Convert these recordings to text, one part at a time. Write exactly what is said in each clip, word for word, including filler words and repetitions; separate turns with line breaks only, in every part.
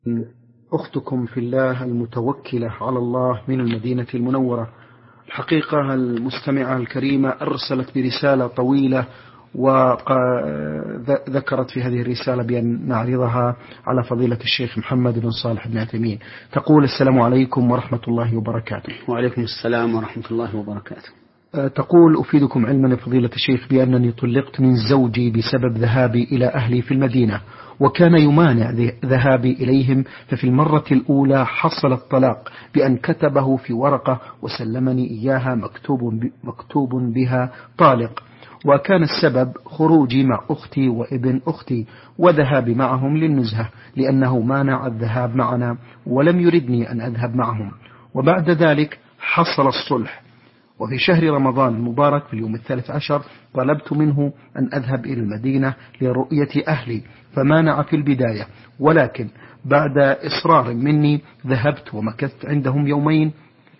أختكم في الله المتوكلة على الله من المدينة المنورة. الحقيقة المستمعة الكريمة أرسلت برسالة طويلة وذكرت في هذه الرسالة بأن نعرضها على فضيلة الشيخ محمد بن صالح بن عثيمين. تقول: السلام عليكم ورحمة الله وبركاته.
وعليكم السلام ورحمة الله وبركاته.
تقول: أفيدكم علما فضيلة الشيخ بأنني طلقت من زوجي بسبب ذهابي إلى أهلي في المدينة، وكان يمانع ذهابي إليهم، ففي المرة الأولى حصل الطلاق بأن كتبه في ورقة وسلمني إياها مكتوب, مكتوب بها طالق، وكان السبب خروجي مع أختي وابن أختي وذهابي معهم للنزهة، لأنه مانع الذهاب معنا ولم يردني أن أذهب معهم. وبعد ذلك حصل الصلح، وفي شهر رمضان المبارك في اليوم الثالث عشر طلبت منه أن أذهب إلى المدينة لرؤية أهلي، فمانع في البداية، ولكن بعد إصرار مني ذهبت ومكثت عندهم يومين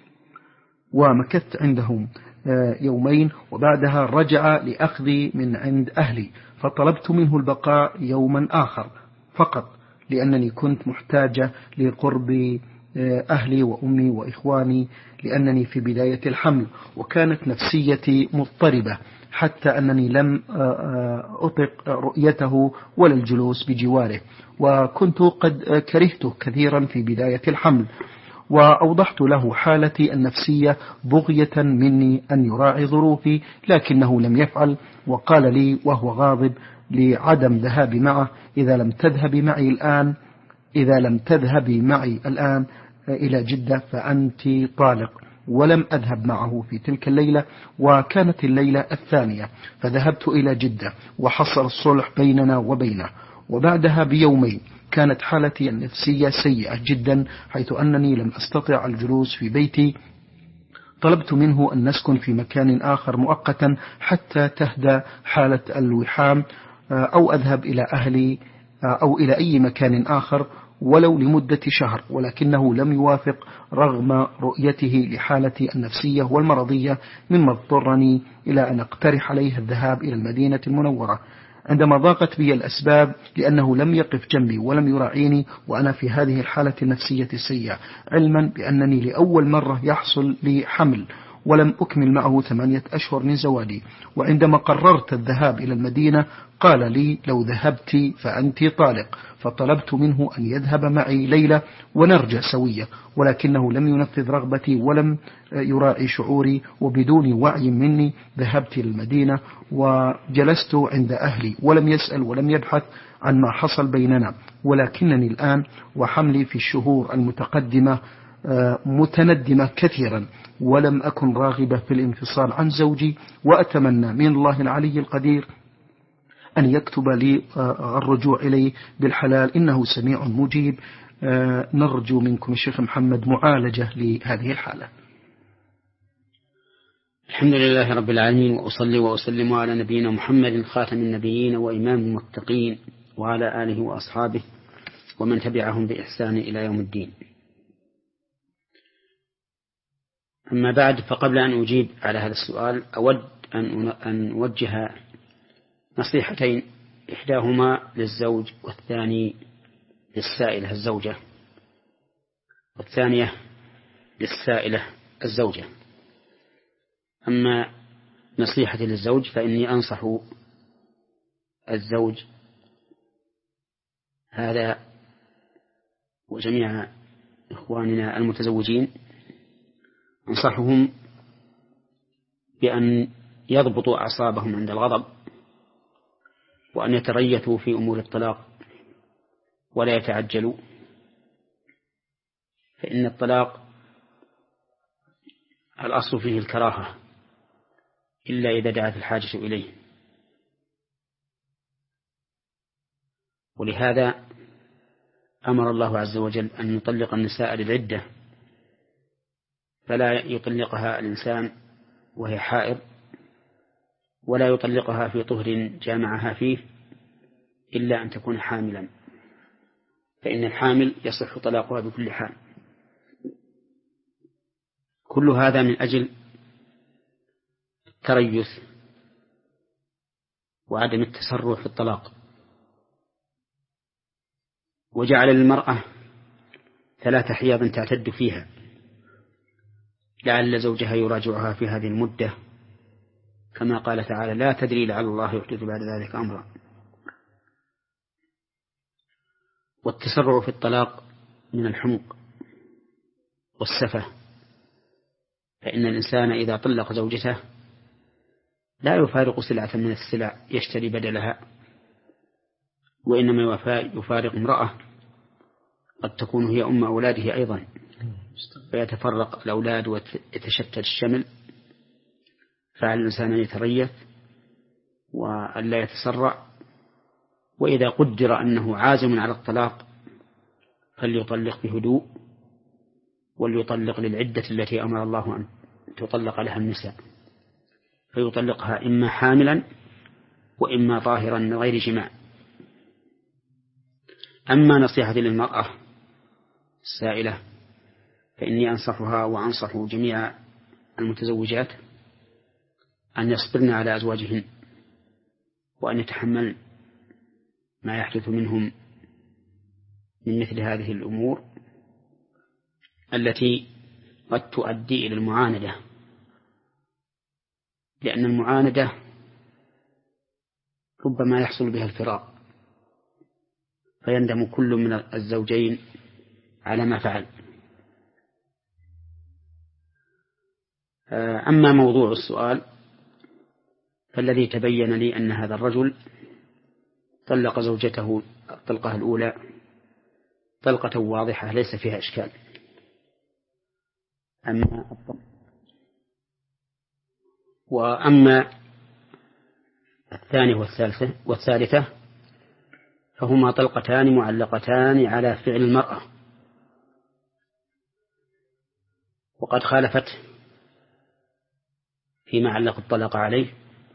ومكثت عندهم يومين وبعدها رجع لأخذي من عند أهلي، فطلبت منه البقاء يوما آخر فقط، لأنني كنت محتاجة لقرب أهلي وأمي وإخواني، لأنني في بداية الحمل وكانت نفسيتي مضطربة، حتى أنني لم أطق رؤيته ولا الجلوس بجواره، وكنت قد كرهته كثيرا في بداية الحمل. وأوضحت له حالتي النفسية بغية مني أن يراعي ظروفي، لكنه لم يفعل، وقال لي وهو غاضب لعدم ذهابي معه: إذا لم تذهبي معي الآن إذا لم تذهبي معي الآن إلى جدة فأنت طالق. ولم أذهب معه في تلك الليلة، وكانت الليلة الثانية فذهبت إلى جدة وحصل الصلح بيننا وبينه. وبعدها بيومين كانت حالتي النفسية سيئة جدا، حيث أنني لم أستطع الجلوس في بيتي. طلبت منه أن نسكن في مكان آخر مؤقتا حتى تهدى حالة الوحام، أو أذهب إلى أهلي أو إلى أي مكان آخر ولو لمدة شهر، ولكنه لم يوافق رغم رؤيته لحالتي النفسية والمرضية، مما اضطرني إلى أن أقترح عليه الذهاب إلى المدينة المنورة عندما ضاقت بي الأسباب، لأنه لم يقف جنبي ولم يراعيني وأنا في هذه الحالة النفسية السيئة، علما بأنني لأول مرة يحصل لي حمل ولم أكمل معه ثمانية أشهر من زواجي. وعندما قررت الذهاب إلى المدينة قال لي: لو ذهبت فأنت طالق، فطلبت منه أن يذهب معي ليلة ونرجع سوية، ولكنه لم ينفذ رغبتي ولم يراعي شعوري، وبدون وعي مني ذهبت إلى المدينة وجلست عند أهلي، ولم يسأل ولم يبحث عن ما حصل بيننا. ولكنني الآن وحملي في الشهور المتقدمة متندمة كثيرا، ولم أكن راغبة في الانفصال عن زوجي، وأتمنى من الله العلي القدير أن يكتب لي الرجوع إليه بالحلال، إنه سميع مجيب. نرجو منكم الشيخ محمد معالجة لهذه الحالة.
الحمد لله رب العالمين، وأصلي وأسلم على نبينا محمد خاتم النبيين وإمام المتقين، وعلى آله وأصحابه ومن تبعهم بإحسان إلى يوم الدين. أما بعد، فقبل أن أجيب على هذا السؤال أود أن أوجه نصيحتين، إحداهما للزوج والثاني للسائلة الزوجة والثانية للسائلة الزوجة. أما نصيحتي للزوج فإني أنصح الزوج هذا وجميع إخواننا المتزوجين، أنصحهم بأن يضبطوا أعصابهم عند الغضب، وأن يتريثوا في أمور الطلاق ولا يتعجلوا، فإن الطلاق الأصل فيه الكراهة إلا إذا دعت الحاجة إليه. ولهذا أمر الله عز وجل أن يطلق النساء للعدة، فلا يطلقها الإنسان وهي حائض، ولا يطلقها في طهر جامعها فيه، إلا أن تكون حاملا، فإن الحامل يصح طلاقها بكل حال. كل هذا من أجل التريث وعدم التسرع في الطلاق. وجعل للمرأة ثلاث حيض تعتد فيها، لعل زوجها يراجعها في هذه المدة، كما قال تعالى: لا تدري لعل الله يحدث بعد ذلك أمرا. والتسرع في الطلاق من الحمق والسفة، فإن الإنسان إذا طلق زوجته لا يفارق سلعة من السلع يشتري بدلها، وإنما يفارق امرأة قد تكون هي أم أولاده أيضا، فيتفرق الأولاد ويتشتت الشمل. فعلى الإنسان أن يتريث وأن لا يتسرع، وإذا قدر أنه عازم على الطلاق فليطلق بهدوء، وليطلق للعدة التي أمر الله أن تطلق لها النساء، فيطلقها إما حاملا وإما طاهرا من غير جماع. أما نصيحة للمرأة السائلة فإني أنصحها وأنصح جميع المتزوجات أن يصبرن على أزواجهن، وأن يتحملن ما يحدث منهم من مثل هذه الأمور التي قد تؤدي إلى المعاندة، لأن المعاندة ربما يحصل بها الفراق، فيندم كل من الزوجين على ما فعل. أما موضوع السؤال فالذي تبين لي أن هذا الرجل طلق زوجته الطلقة الأولى طلقة واضحة ليس فيها إشكال. أما وأما الثانية والثالثة والثالثة فهما طلقتان معلقتان على فعل المرأة، وقد خالفت فيما علق الطلاق عليه.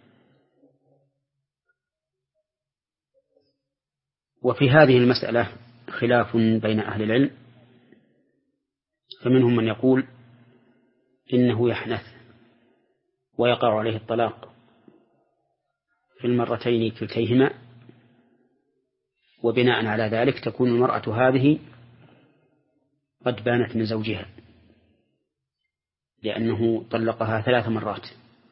وفي هذه المسألة خلاف بين أهل العلم، فمنهم من يقول إنه يحنث ويقع عليه الطلاق في المرتين كلتيهما، وبناء على ذلك تكون المرأة هذه قد بانت من زوجها، لأنه طلقها ثلاث مرات.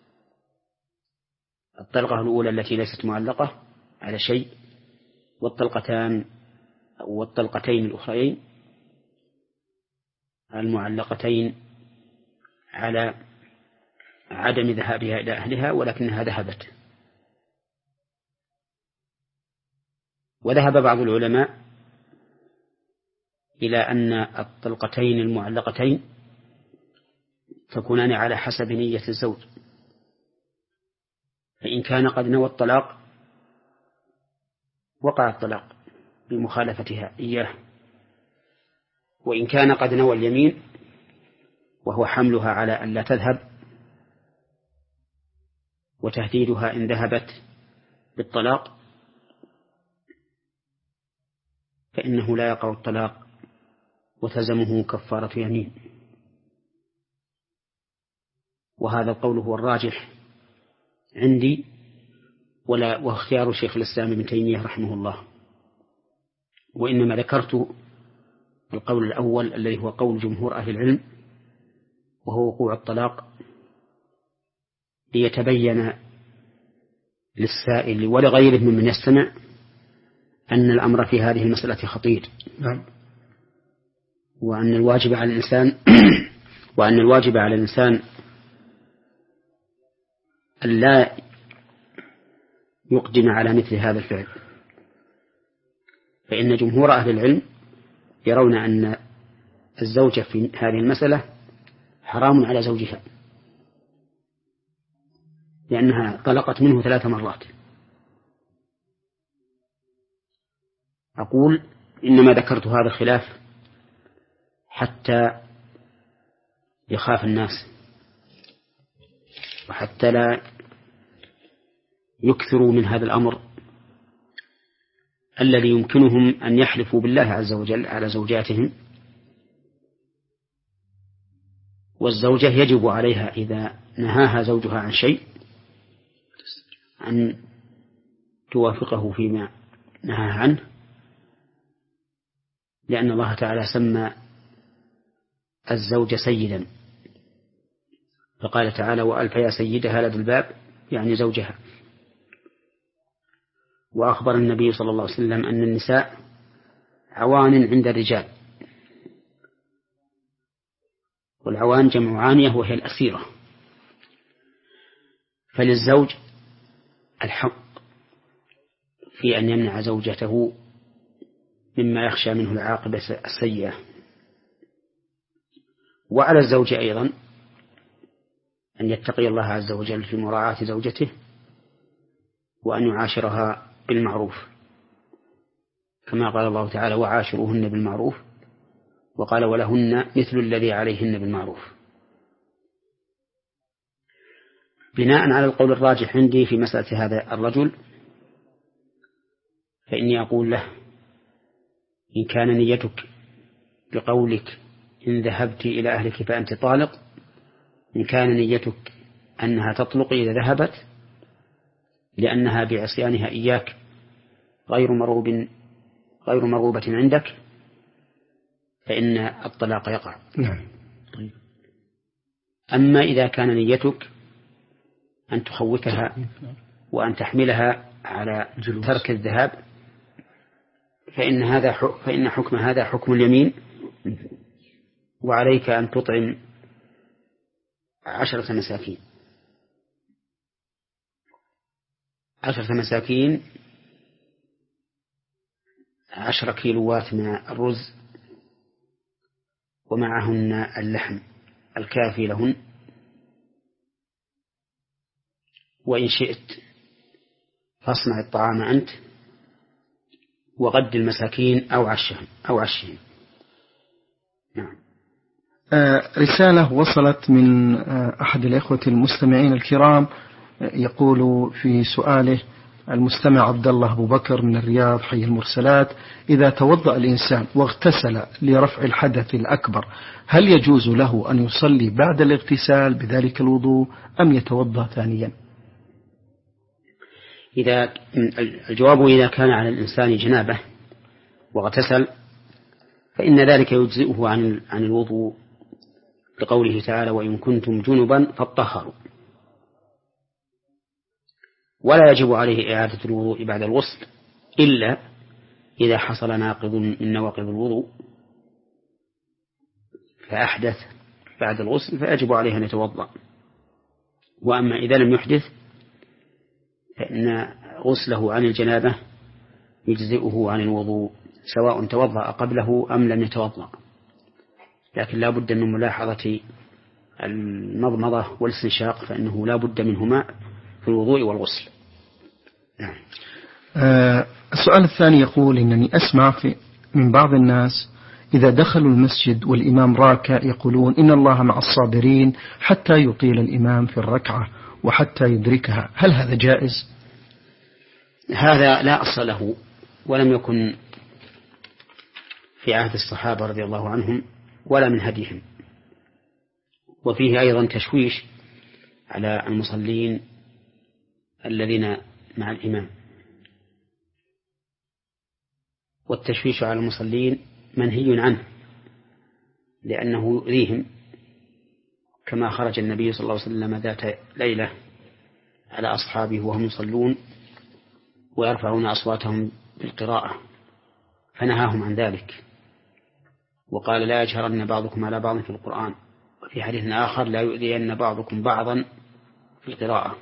الطلقة الأولى التي ليست معلقة على شيء، والطلقتان والطلقتين الأخرين المعلقتين على عدم ذهابها إلى أهلها ولكنها ذهبت. وذهب بعض العلماء إلى أن الطلقتين المعلقتين تكونان على حسب نية الزوج، فإن كان قد نوى الطلاق وقع الطلاق بمخالفتها إياه، وإن كان قد نوى اليمين وهو حملها على أن لا تذهب وتهديدها إن ذهبت بالطلاق، فإنه لا يقع الطلاق وتلزمه كفارة يمين. وهذا القول هو الراجح عندي ولا واختيار شيخ الإسلام ابن تيمية رحمه الله، وإنما ذكرت القول الأول الذي هو قول جمهور أهل العلم، وهو وقوع الطلاق، ليتبين للسائل ولغيره ممن يستمع أن الأمر في هذه المسألة خطير.
نعم.
وأن الواجب على الإنسان وأن الواجب على الإنسان أن لا يقدم على مثل هذا الفعل، فإن جمهور أهل العلم يرون أن الزوجة في هذه المسألة حرام على زوجها، لأنها طلقت منه ثلاث مرات. أقول إنما ذكرت هذا الخلاف حتى يخاف الناس، وحتى لا يكثروا من هذا الأمر الذي يمكنهم أن يحلفوا بالله عز وجل على زوجاتهم. والزوجة يجب عليها إذا نهاها زوجها عن شيء أن توافقه فيما نهى عنه، لأن الله تعالى سمى الزوج سيدا، فقال تعالى: وألف يا سيدها لدى الباب، يعني زوجها. وأخبر النبي صلى الله عليه وسلم أن النساء عوان عند الرجال، والعوان جمع عانية وهي الأسيرة. فللزوج الحق في أن يمنع زوجته مما يخشى منه العاقبة السيئة، وعلى الزوج أيضا أن يتقي الله عز وجل في مراعاة زوجته، وأن يعاشرها بالمعروف، كما قال الله تعالى: وعاشروهن بالمعروف، وقال: ولهن مثل الذي عليهن بالمعروف. بناء على القول الراجح عندي في مسألة هذا الرجل، فإني أقول له: إن كان نيتك بقولك إن ذهبت إلى أهلك فأنت طالق، إن كان نيتك أنها تطلق إذا ذهبت لأنها بعصيانها إياك غير مرغوب غير مرغوبة عندك، فإن الطلاق يقع. طيب. أما إذا كان نيتك أن تخوفها وأن تحملها على ترك الذهاب، فإن هذا فإن حكم هذا حكم اليمين، وعليك أن تطعم عشرة مساكين عشرة مساكين عشر كيلوات من الرز، ومعهن اللحم الكافي لهن، وإن شئت فاصنع الطعام أنت وغد المساكين أو عشهم أو عشهم. نعم.
آه رسالة وصلت من آه أحد الإخوة المستمعين الكرام، آه يقول في سؤاله المستمع عبد الله أبو بكر من الرياض حي المرسلات: إذا توضأ الإنسان واغتسل لرفع الحدث الأكبر، هل يجوز له أن يصلي بعد الاغتسال بذلك الوضوء أم يتوضأ ثانيا؟
إذا الجواب إذا كان على الإنسان جنابة واغتسل فإن ذلك يجزئه عن عن الوضوء، لقوله تعالى: وإن كنتم جنبا فاطهروا. ولا يجب عليه إعادة الوضوء بعد الغسل إلا إذا حصل ناقض من نواقض الوضوء فأحدث بعد الغسل، فيجب عليه أن يتوضأ. وأما إذا لم يحدث فإن غسله عن الجنابة يجزئه عن الوضوء، سواء توضأ قبله أم لم يتوضأ، لكن لا بد من ملاحظة المضمضة والاستنشاق، فإنه لا بد منهما في الوضوء والغسل. نعم.
آه السؤال الثاني يقول: إنني أسمع في من بعض الناس إذا دخلوا المسجد والإمام راكع يقولون إن الله مع الصابرين حتى يطيل الإمام في الركعة وحتى يدركها، هل هذا جائز؟
هذا لا أصل له، ولم يكن في عهد الصحابة رضي الله عنهم ولا من هديهم، وفيه أيضا تشويش على المصلين الذين مع الإمام، والتشويش على المصلين منهي عنه لأنه يؤذيهم، كما خرج النبي صلى الله عليه وسلم ذات ليلة على أصحابه وهم يصلون ويرفعون أصواتهم بالقراءة فنهاهم عن ذلك، وقال: لا يجهرن بعضكم على بعض في القرآن، وفي حديث آخر: لا يؤذين بعضكم بعضا في القراءة.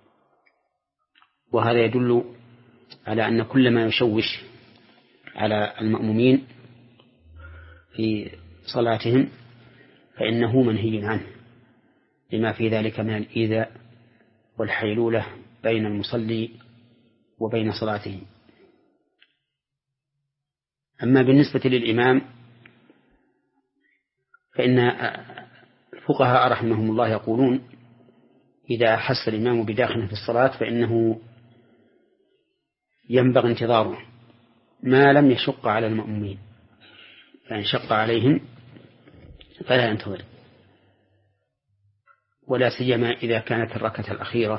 وهذا يدل على أن كل ما يشوش على المأمومين في صلاتهم فإنه منهي عنه، لما في ذلك من الإيذاء والحيلولة بين المصلي وبين صلاته. أما بالنسبة للإمام فإن الفقهاء رحمهم الله يقولون: إذا أحس الإمام بداخل في الصلاة فإنه ينبغي انتظاره ما لم يشق على المأمومين، فإن شق عليهم فلا ينتظر، ولا سيما إذا كانت الركعة الأخيرة،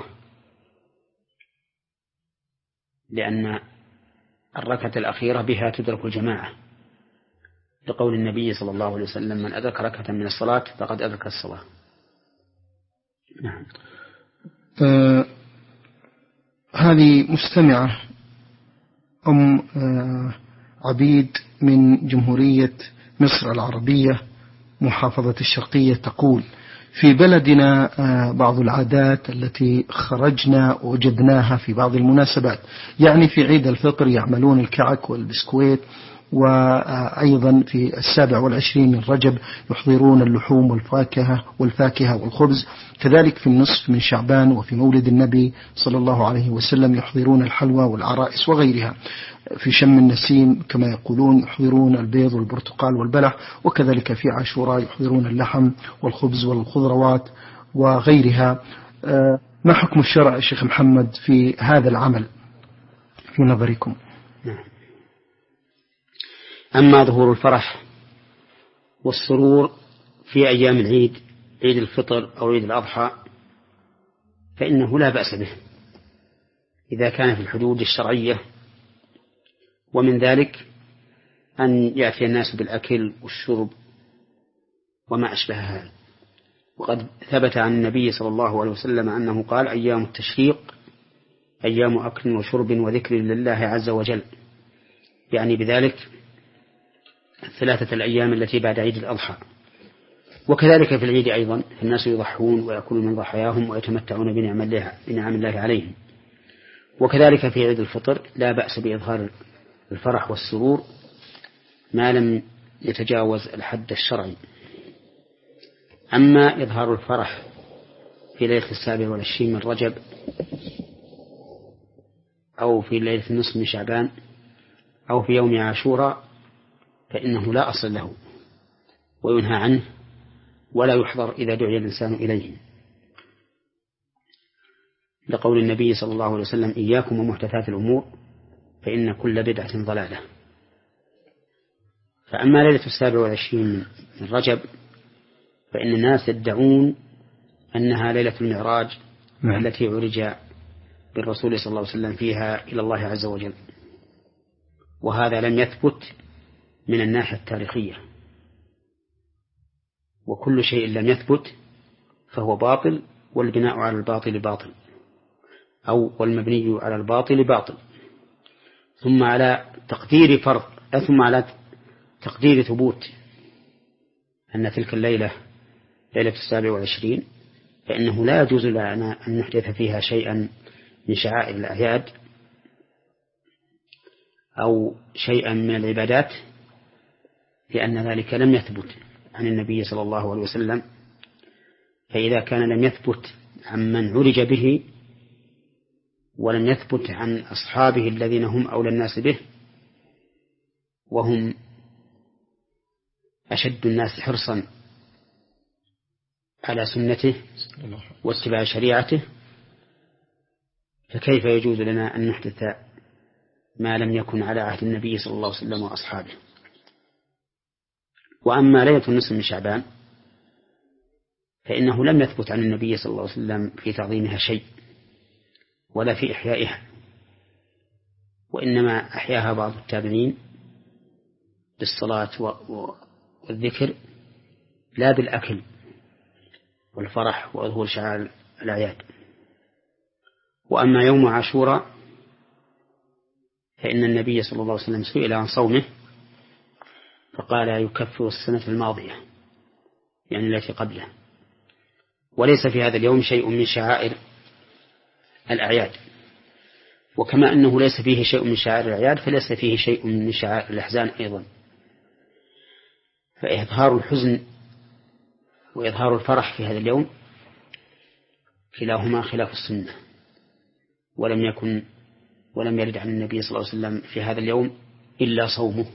لأن الركعة الأخيرة بها تدرك الجماعة، لقول النبي صلى الله عليه وسلم: من أدرك ركعة من الصلاة فقد أدرك الصلاة. نعم.
آه هذه مستمعة أم آه عبيد من جمهورية مصر العربية محافظة الشرقية تقول: في بلدنا بعض العادات التي خرجنا وجدناها في بعض المناسبات، يعني في عيد الفطر يعملون الكعك والبسكويت، وأيضا في السابع والعشرين من رجب يحضرون اللحوم والفاكهة والفاكهة والخبز، كذلك في النصف من شعبان وفي مولد النبي صلى الله عليه وسلم يحضرون الحلوى والعرائس وغيرها، في شم النسيم كما يقولون يحضرون البيض والبرتقال والبلح، وكذلك في عاشوراء يحضرون اللحم والخبز والخضروات وغيرها. ما حكم الشرع الشيخ محمد في هذا العمل في نظركم؟
أما ظهور الفرح والسرور في أيام العيد، عيد الفطر أو عيد الأضحى، فإنه لا بأس به إذا كان في الحدود الشرعية، ومن ذلك أن يأتي الناس بالأكل والشرب وما أشبه هذا. وقد ثبت عن النبي صلى الله عليه وسلم أنه قال: أيام التشريق أيام أكل وشرب وذكر لله عز وجل، يعني بذلك الثلاثة الأيام التي بعد عيد الأضحى. وكذلك في العيد أيضا الناس يضحون ويأكلون من ضحاياهم ويتمتعون بنعم الله, بنعم الله عليهم. وكذلك في عيد الفطر لا بأس بإظهار الفرح والسرور ما لم يتجاوز الحد الشرعي. أما إظهار الفرح في ليلة السابع والعشرين من رجب أو في ليلة النصف من شعبان أو في يوم عاشوراء فإنه لا أصل له وينهى عنه ولا يحضر إذا دعي الإنسان إليه، لقول النبي صلى الله عليه وسلم: إياكم ومحدثات الأمور فإن كل بدعة ضلالة. فأما ليلة السابع والعشرين من رجب فإن الناس يدعون أنها ليلة المعراج التي عرج بالرسول صلى الله عليه وسلم فيها إلى الله عز وجل، وهذا لم يثبت من الناحية التاريخية، وكل شيء لم يثبت فهو باطل، والبناء على الباطل باطل، أو والمبني على الباطل باطل. ثم على تقدير فرض ثم على تقدير ثبوت أن تلك الليلة ليلة السابع والعشرين، فإنه لا يجوز لنا أن نحدث فيها شيئا من شعائر الأعياد أو شيئا من العبادات، لأن ذلك لم يثبت عن النبي صلى الله عليه وسلم. فإذا كان لم يثبت عن من عرج به ولم يثبت عن أصحابه الذين هم أولى الناس به وهم أشد الناس حرصا على سنته واتباع شريعته، فكيف يجوز لنا أن نحدث ما لم يكن على عهد النبي صلى الله عليه وسلم وأصحابه؟ وأما ليلة النصف من شعبان فإنه لم يثبت عن النبي صلى الله عليه وسلم في تعظيمها شيء ولا في إحيائها، وإنما أحياها بعض التابعين بالصلاة والذكر لا بالأكل والفرح وظهور شعائر الأعياد. وأما يوم عاشوراء فإن النبي صلى الله عليه وسلم سئل عن صومه فقال: يكفر السنة الماضية، يعني التي قبله، وليس في هذا اليوم شيء من شعائر الأعياد. وكما أنه ليس فيه شيء من شعائر الأعياد فليس فيه شيء من شعائر الأحزان أيضا. فإظهار الحزن وإظهار الفرح في هذا اليوم كلاهما خلاف السنة، ولم يكن ولم يرد عن النبي صلى الله عليه وسلم في هذا اليوم إلا صومه،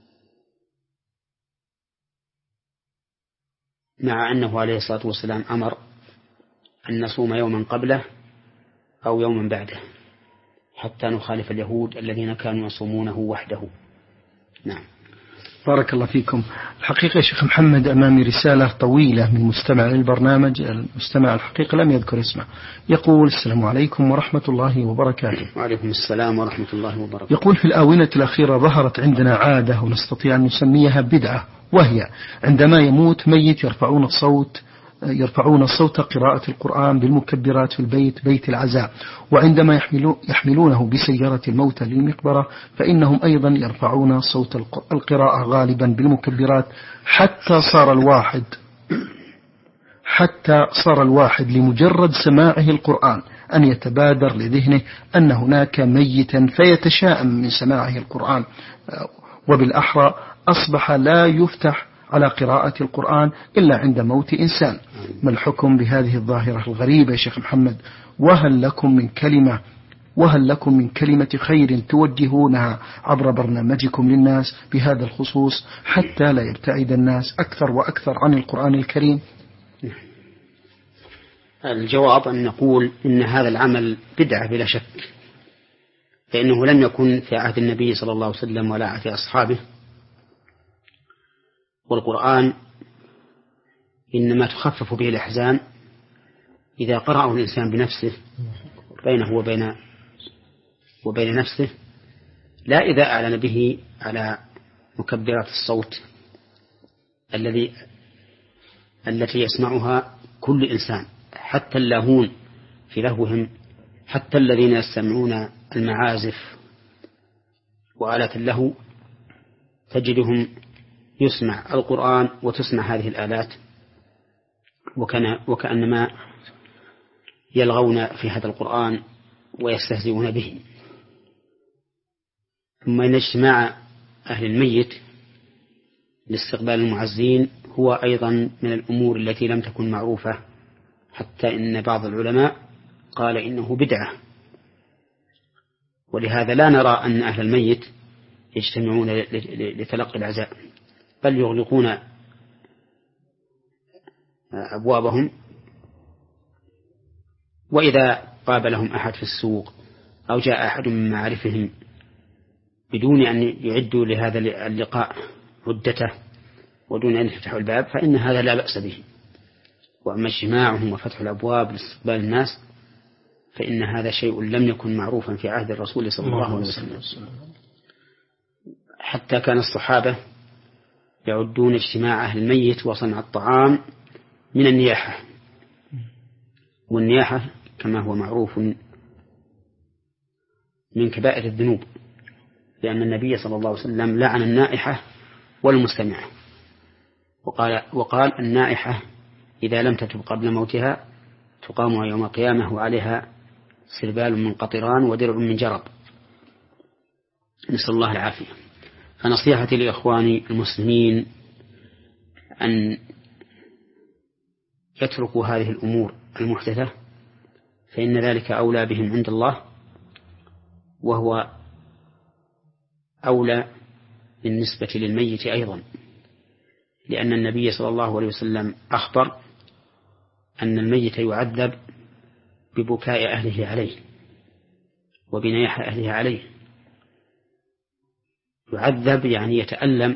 مع أنه عليه الصلاة والسلام أمر أن نصوم يوما قبله أو يوما بعده حتى نخالف اليهود الذين كانوا يصومونه وحده. نعم.
بارك الله فيكم. الحقيقة يا شيخ محمد أمامي رسالة طويلة من مستمع للبرنامج. المستمع الحقيقة لم يذكر اسمه. يقول: السلام عليكم ورحمة الله وبركاته.
وعليكم السلام ورحمة الله وبركاته.
يقول: في الآونة الأخيرة ظهرت عندنا عادة ونستطيع أن نسميها بدعة، وهي عندما يموت ميت يرفعون الصوت يرفعون صوت قراءة القرآن بالمكبرات في البيت بيت العزاء، وعندما يحملونه بسيارة الموتى للمقبرة فإنهم أيضا يرفعون صوت القراءة غالبا بالمكبرات، حتى صار الواحد حتى صار الواحد لمجرد سماعه القرآن أن يتبادر لذهنه أن هناك ميتا فيتشائم من سماعه القرآن، وبالأحرى أصبح لا يفتح على قراءة القرآن إلا عند موت إنسان. ما الحكم بهذه الظاهرة الغريبة يا شيخ محمد؟ وهل لكم من كلمة وهل لكم من كلمة خير توجهونها عبر برنامجكم للناس بهذا الخصوص حتى لا يبتعد الناس أكثر وأكثر عن القرآن الكريم؟
الجواب أن نقول إن هذا العمل بدعة بلا شك، لأنه لم يكن في عهد النبي صلى الله عليه وسلم ولا عهد أصحابه. والقرآن إنما تخفف به الأحزان إذا قرأه الإنسان بنفسه بينه وبين وبين نفسه، لا إذا أعلن به على مكبرات الصوت الذي التي يسمعها كل إنسان، حتى اللاهون في لهوهم، حتى الذين يستمعون المعازف وآلات اللهو تجدهم يسمع القرآن وتسمع هذه الآلات، وكان وكأنما يلغون في هذا القرآن ويستهزئون به. ثم إن اجتماع أهل الميت لاستقبال المعزين هو أيضا من الأمور التي لم تكن معروفة، حتى إن بعض العلماء قال إنه بدعة. ولهذا لا نرى أن أهل الميت يجتمعون لتلقي العزاء، بل يغلقون أبوابهم، وإذا قابلهم أحد في السوق أو جاء أحد من معارفهم بدون أن يعدوا لهذا اللقاء عدته ودون أن يفتحوا الباب فإن هذا لا بأس به. وأما اجتماعهم وفتح الأبواب لاستقبال الناس فإن هذا شيء لم يكن معروفا في عهد الرسول صلى الله عليه وسلم. حتى كان الصحابة يعدون اجتماع أهل الميت وصنع الطعام من النياحة، والنياحة كما هو معروف من كبائر الذنوب، لأن النبي صلى الله عليه وسلم لعن النائحة والمستمعة، وقال, وقال النائحة إذا لم تتب قبل موتها تقام يوم القيامة وعليها سربال من قطران ودرع من جرب، نسأل الله العافية. فنصيحتي لإخواني المسلمين أن يتركوا هذه الأمور المحدثة، فإن ذلك أولى بهم عند الله، وهو أولى بالنسبة للميت أيضا، لأن النبي صلى الله عليه وسلم أخبر أن الميت يعذب ببكاء أهله عليه وبنياح أهله عليه. يعذب يعني يتألم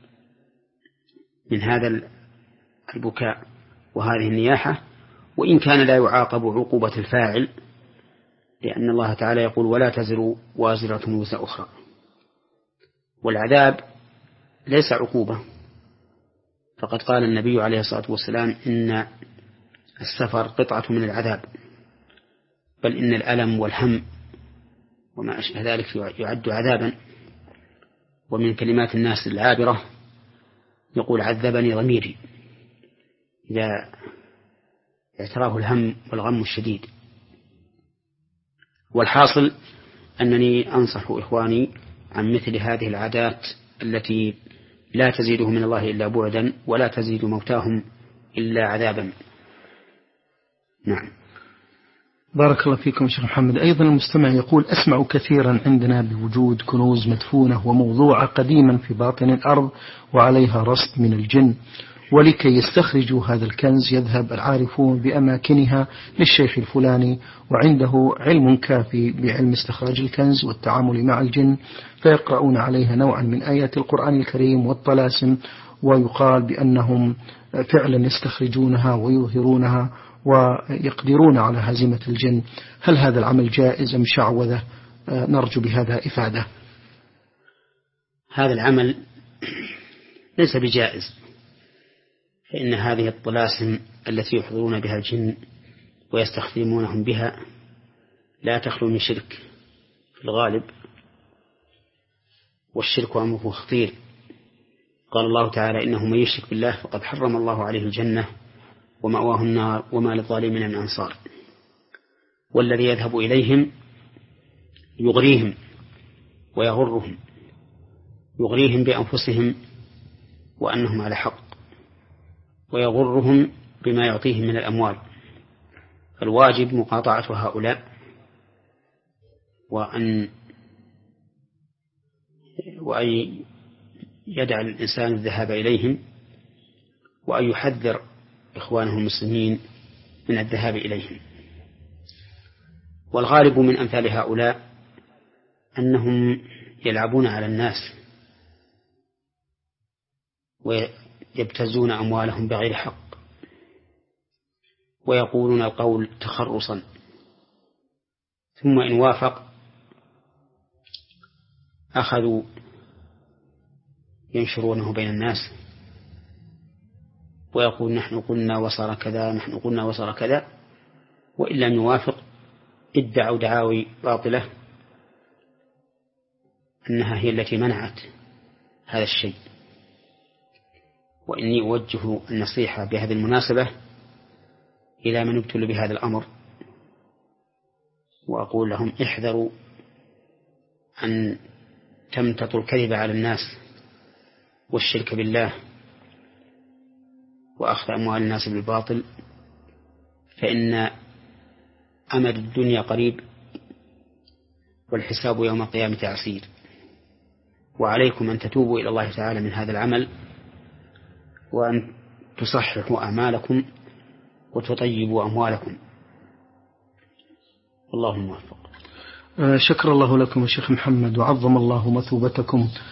من هذا البكاء وهذه النياحة، وإن كان لا يعاقب عقوبة الفاعل، لأن الله تعالى يقول ولا تزر وازرة وزر أخرى. والعذاب ليس عقوبة، فقد قال النبي عليه الصلاة والسلام إن السفر قطعة من العذاب، بل إن الألم والهم وما أشبه ذلك يعد عذابا. ومن كلمات الناس العابرة يقول عذبني ضميري إذا اعتراه الهم والغم الشديد. والحاصل أنني أنصح إخواني عن مثل هذه العادات التي لا تزيدهم من الله إلا بعدا ولا تزيد موتاهم إلا عذابا. نعم.
بارك الله فيكم شيخ محمد. أيضا المستمع يقول أسمع كثيرا عندنا بوجود كنوز مدفونة وموضوعة قديما في باطن الأرض وعليها رصد من الجن، ولكي يستخرجوا هذا الكنز يذهب العارفون بأماكنها للشيخ الفلاني وعنده علم كافي بعلم استخراج الكنز والتعامل مع الجن، فيقرؤون عليها نوعا من آيات القرآن الكريم والطلاسم، ويقال بأنهم فعلا يستخرجونها ويظهرونها ويقدرون على هزيمة الجن. هل هذا العمل جائز أم شعوذة؟ نرجو بهذا إفادة.
هذا العمل ليس بجائز، فإن هذه الطلاسم التي يحضرون بها الجن ويستخدمونهم بها لا تخلو من شرك في الغالب، والشرك أمره خطير. قال الله تعالى: إنه من يشرك بالله فقد حرم الله عليه الجنة ومأواه النار وما للظالمين من أنصار. والذي يذهب إليهم يغريهم ويغرهم، يغريهم بأنفسهم وأنهم على حق، ويغرهم بما يعطيهم من الأموال. فالواجب مقاطعة هؤلاء، وأن وأن يدع الإنسان الذهاب إليهم، وأن يحذر إخوانه المسلمين من الذهاب إليهم. والغالب من أمثال هؤلاء أنهم يلعبون على الناس ويبتزون أموالهم بغير حق، ويقولون القول تخرصا، ثم إن وافق أخذوا ينشرونه بين الناس ويقول: نحن قلنا وصار كذا، نحن قلنا وصار كذا. وإن لم يوافق ادعوا دعاوي باطلة أنها هي التي منعت هذا الشيء. وإني أوجه النصيحة بهذه المناسبة إلى من ابتلوا بهذا الأمر، وأقول لهم: احذروا أن تمتطوا الكذب على الناس والشرك بالله وأخذ أموال الناس بالباطل، فإن أمد الدنيا قريب والحساب يوم القيامة عسير. وعليكم أن تتوبوا إلى الله تعالى من هذا العمل، وأن تصححوا أعمالكم وتطيبوا أموالكم. اللهم موفق.
شكر الله لكم يا شيخ محمد، وعظم الله مثوبتكم.